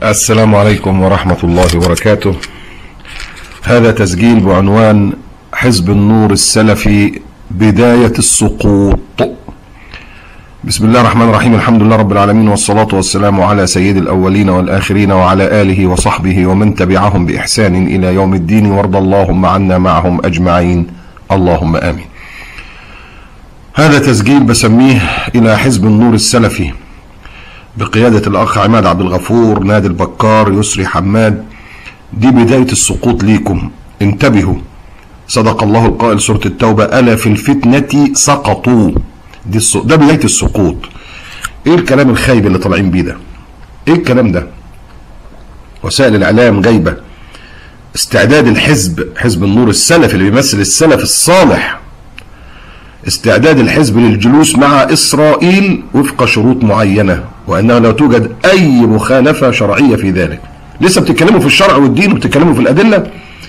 السلام عليكم ورحمة الله وبركاته. هذا تسجيل بعنوان حزب النور السلفي بداية السقوط. بسم الله الرحمن الرحيم، الحمد لله رب العالمين، والصلاة والسلام على سيد الأولين والآخرين وعلى آله وصحبه ومن تبعهم بإحسان إلى يوم الدين، وارض اللهم عنا معهم أجمعين، اللهم آمين. هذا تسجيل بسميه إلى حزب النور السلفي بقيادة الأخ عماد عبد الغفور، نادي البكار، يسري حماد. دي بداية السقوط ليكم، انتبهوا. صدق الله القائل سورة التوبة: ألا في الفتنة سقطوا. ده بداية السقوط. ايه الكلام الخايب اللي طالعين بيه ده؟ ايه الكلام ده؟ وسائل الإعلام جايبة استعداد الحزب، حزب النور السلفي اللي بيمثل السلف الصالح، استعداد الحزب للجلوس مع إسرائيل وفق شروط معينة، وأنه لا توجد أي مخالفة شرعية في ذلك. لسه بتتكلموا في الشرع والدين وبتتكلموا في الأدلة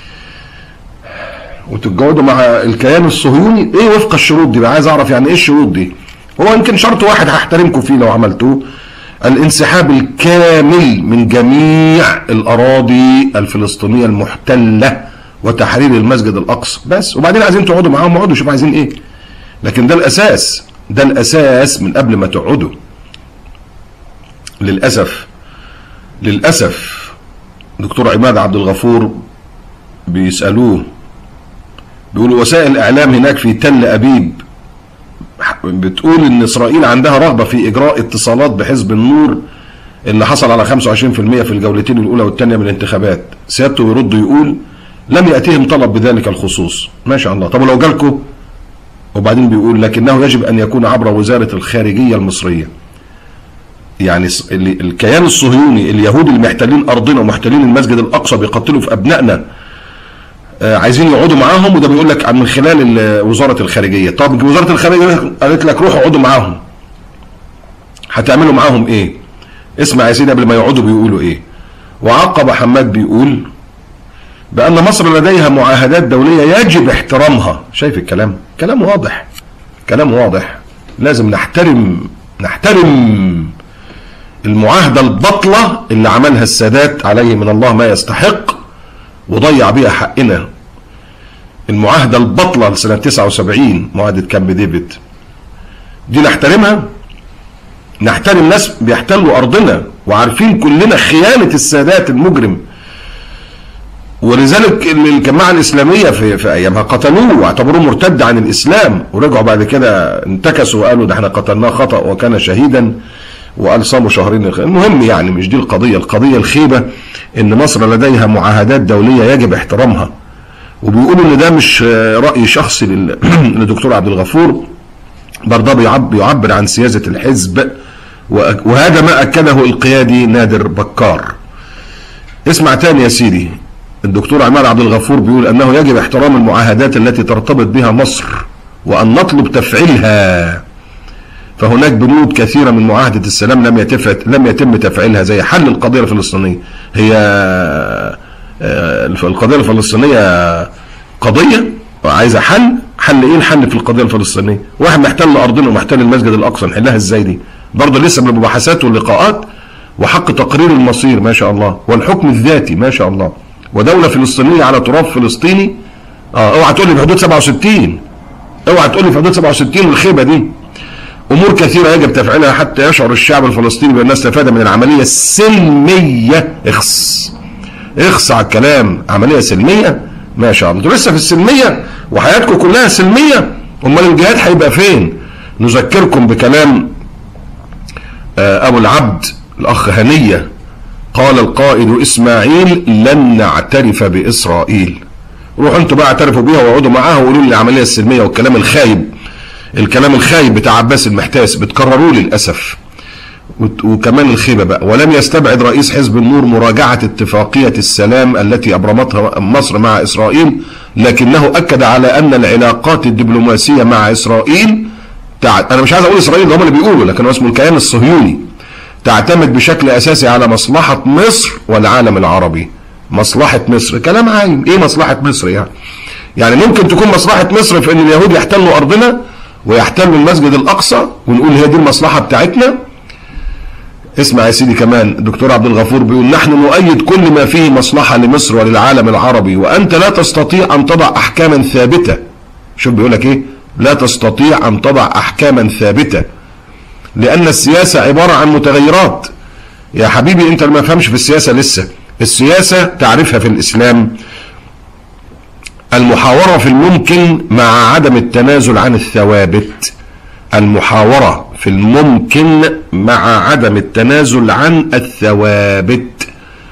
وتتجاوبوا مع الكيان الصهيوني. ايه وفق الشروط دي؟ عايز اعرف يعني ايه الشروط دي. هو يمكن شرط واحد هحترمكم فيه لو عملتوه: الانسحاب الكامل من جميع الأراضي الفلسطينية المحتلة وتحرير المسجد الأقصى بس. وبعدين عايزين تقعدوا معاهم، اقعدوا شوفوا عايزين ايه. لكن ده الأساس، ده الأساس من قبل ما تقعدوا. للأسف دكتور عماد عبد الغفور بيسألوه، بيقولوا وسائل الإعلام هناك في تل أبيب بتقول إن إسرائيل عندها رغبة في إجراء اتصالات بحزب النور اللي حصل على 25% في الجولتين الأولى والثانية من الانتخابات. سيادته يرد يقول لم يأتيهم طلب بذلك الخصوص. ما شاء الله. طب ولو جالكم؟ وبعدين بيقول لكنه يجب أن يكون عبر وزارة الخارجية المصرية. يعني الكيان الصهيوني، اليهود اللي محتلين أرضنا ومحتلين المسجد الأقصى، بيقتلوا في أبنائنا، عايزين يقعدوا معاهم، وده بيقول لك من خلال وزارة الخارجية. طب وزارة الخارجية قالت لك روحوا اقعدوا معاهم، هتعملوا معاهم ايه؟ اسمع يا سيدي قبل ما يقعدوا بيقولوا ايه. وعقب حماد بيقول بأن مصر لديها معاهدات دولية يجب احترامها. شايف الكلام؟ كلام واضح، كلام واضح. لازم نحترم المعاهدة البطلة اللي عملها السادات عليه من الله ما يستحق وضيع بيها حقنا. المعاهدة البطلة لسنة 79، معاهدة كامب ديفيد، دي نحترمها. نحترم ناس بيحتلوا أرضنا وعارفين كلنا خيانة السادات المجرم. ولذلك الجماعة الإسلامية في أيامها قتلوه واعتبروه مرتد عن الإسلام، ورجعوا بعد كده انتكسوا وقالوا ده احنا قتلناه خطأ وكان شهيدا، وقال صاموا شهرين. المهم يعني مش دي القضية. القضية الخيبة ان مصر لديها معاهدات دولية يجب احترامها. وبيقولوا ان ده مش رأي شخصي لدكتور عبد الغفور، برضه بيعبر عن سياسة الحزب، وهذا ما أكده القيادي نادر بكار. اسمع تاني يا سيدي. الدكتور عماد عبد الغفور بيقول انه يجب احترام المعاهدات التي ترتبط بها مصر وان نطلب تفعيلها. فهناك بنود كثيرة من معاهدة السلام لم يتم تفعيلها، زي حل القضية الفلسطينية. هي القضية الفلسطينية قضية عايزة حل ايه الحل في القضية الفلسطينية؟ واحد محتل أرضنا ومحتل المسجد الأقصى، نحلها ازاي دي؟ برضه لسه بالمباحثات واللقاءات، وحق تقرير المصير ما شاء الله، والحكم الذاتي ما شاء الله، ودولة فلسطينية على تراب فلسطيني. اوعى تقول لي بحدود 67، اوعى تقول لي في حدود 67 والخيبة دي. امور كثيرة يجب تفعيلها حتى يشعر الشعب الفلسطيني بان استفاد من العملية السلمية. اخص على الكلام، عملية سلمية ما شاء الله. انتوا لسه في السلمية وحياتكم كلها سلمية، امال الجهاد هيبقى فين؟ نذكركم بكلام ابو العبد الاخ هنية. قال القائد اسماعيل لن نعترف باسرائيل. روحوا انتوا بقى اعترفوا بيها واقعدوا معاها وقولوا لي العملية السلمية. والكلام الخايب بتاع عباس المحتاس بتكرروه للأسف. وكمان الخيبة بقى. ولم يستبعد رئيس حزب النور مراجعة اتفاقية السلام التي أبرمتها مصر مع إسرائيل، لكنه أكد على أن العلاقات الدبلوماسية مع إسرائيل أنا مش عايز أقول إسرائيل، هم اللي بيقولوا، لكن هو اسمه الكيان الصهيوني، تعتمد بشكل أساسي على مصلحة مصر والعالم العربي. مصلحة مصر كلام عايم. إيه مصلحة مصر يعني؟ يعني ممكن تكون مصلحة مصر في أن اليهود يحتلوا أرضنا ويحتلوا المسجد الأقصى ونقول هي دي المصلحة بتاعتنا، اسمع يا سيدي كمان الدكتور عبد الغفور بيقول نحن نؤيد كل ما فيه مصلحة لمصر وللعالم العربي، وأنت لا تستطيع أن تضع أحكاما ثابتة. شوف بيقولك إيه؟ لا تستطيع أن تضع أحكاما ثابتة لأن السياسة عبارة عن متغيرات. يا حبيبي أنت ما فهمش في السياسة لسه. السياسة تعرفها في الإسلام المحاورة في الممكن مع عدم التنازل عن الثوابت. المحاورة في الممكن مع عدم التنازل عن الثوابت.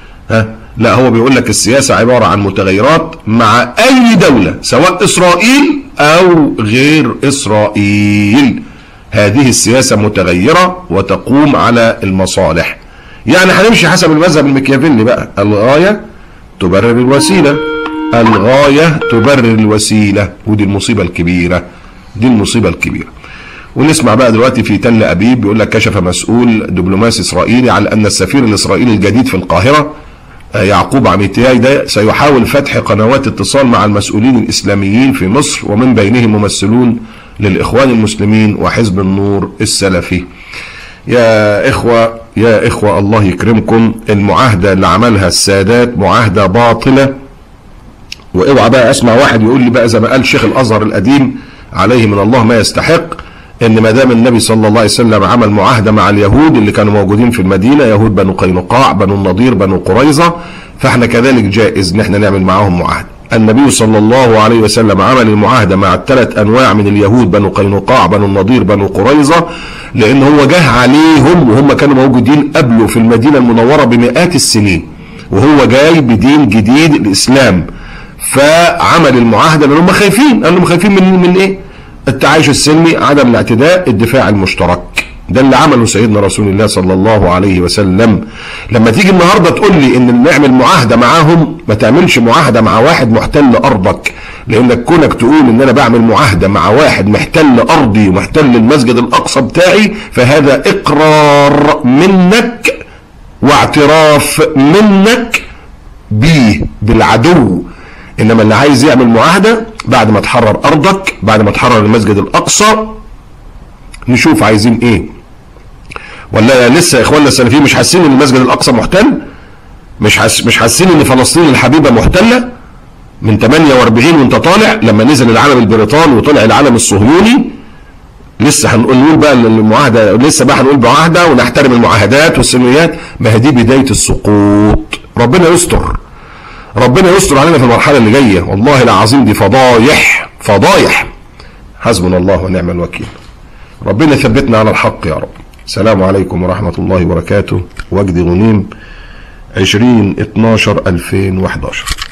لا، هو بيقول لك السياسة عبارة عن متغيرات مع أي دولة سواء إسرائيل أو غير إسرائيل. هذه السياسة متغيرة وتقوم على المصالح. يعني هنمشي حسب المذهب المكيافيلي بقى، الغاية تبرر الوسيلة، الغاية تبرر الوسيلة، ودي المصيبة الكبيرة، دي المصيبة الكبيرة. ونسمع بقى دلوقتي في تل أبيب بيقول لك كشف مسؤول دبلوماسي إسرائيلي على أن السفير الإسرائيلي الجديد في القاهرة يعقوب عميتياي ده سيحاول فتح قنوات اتصال مع المسؤولين الإسلاميين في مصر، ومن بينهم ممثلون للإخوان المسلمين وحزب النور السلفي. يا إخوة الله يكرمكم، المعاهدة اللي عملها السادات معاهدة باطلة. واوعى بقى اسمع واحد يقول لي بقى زي ما قال شيخ الازهر القديم عليه من الله ما يستحق، ان ما دام النبي صلى الله عليه وسلم عمل معاهده مع اليهود اللي كانوا موجودين في المدينه، يهود بنو قينقاع بنو النضير بنو قريظه، فاحنا كذلك جائز ان احنا نعمل معاهم معاهده. النبي صلى الله عليه وسلم عمل المعاهده مع الثلاث انواع من اليهود بنو قينقاع بنو النضير بنو قريظه، لان هو جه عليهم وهم كانوا موجودين قبله في المدينه المنوره بمئات السنين، وهو جاي بدين جديد الاسلام، فعمل المعاهده لان هم خايفين. قال لهم خايفين من ايه؟ التعايش السلمي، عدم الاعتداء، الدفاع المشترك. ده اللي عمله سيدنا رسول الله صلى الله عليه وسلم. لما تيجي النهارده تقول لي ان نعمل معاهده معاهم، ما تعملش معاهده مع واحد محتل ارضك، لانك كونك تقول ان انا بعمل معاهده مع واحد محتل ارضي ومحتل المسجد الاقصى بتاعي، فهذا اقرار منك واعتراف منك بيه بالعدو. انما اللي عايز يعمل معاهده بعد ما تحرر ارضك، بعد ما تحرر المسجد الاقصى، نشوف عايزين ايه. ولا لسه اخواننا السلفيين مش حاسين ان المسجد الاقصى محتل؟ مش حاسين ان فلسطين الحبيبه محتله من 48 وانت طالع لما نزل العلم البريطاني وطلع العلم الصهيوني؟ لسه هنقول بقى المعاهده، لسه بقى هنقول معاهده ونحترم المعاهدات والسلميات. ما هي دي بدايه السقوط. ربنا يستر، ربنا يستر علينا في المرحله اللي جايه. والله العظيم دي فضايح فضايح. حسبنا الله ونعم الوكيل. ربنا يثبتنا على الحق يا رب. السلام عليكم ورحمه الله وبركاته. وجدي غنيم 20/12/2011.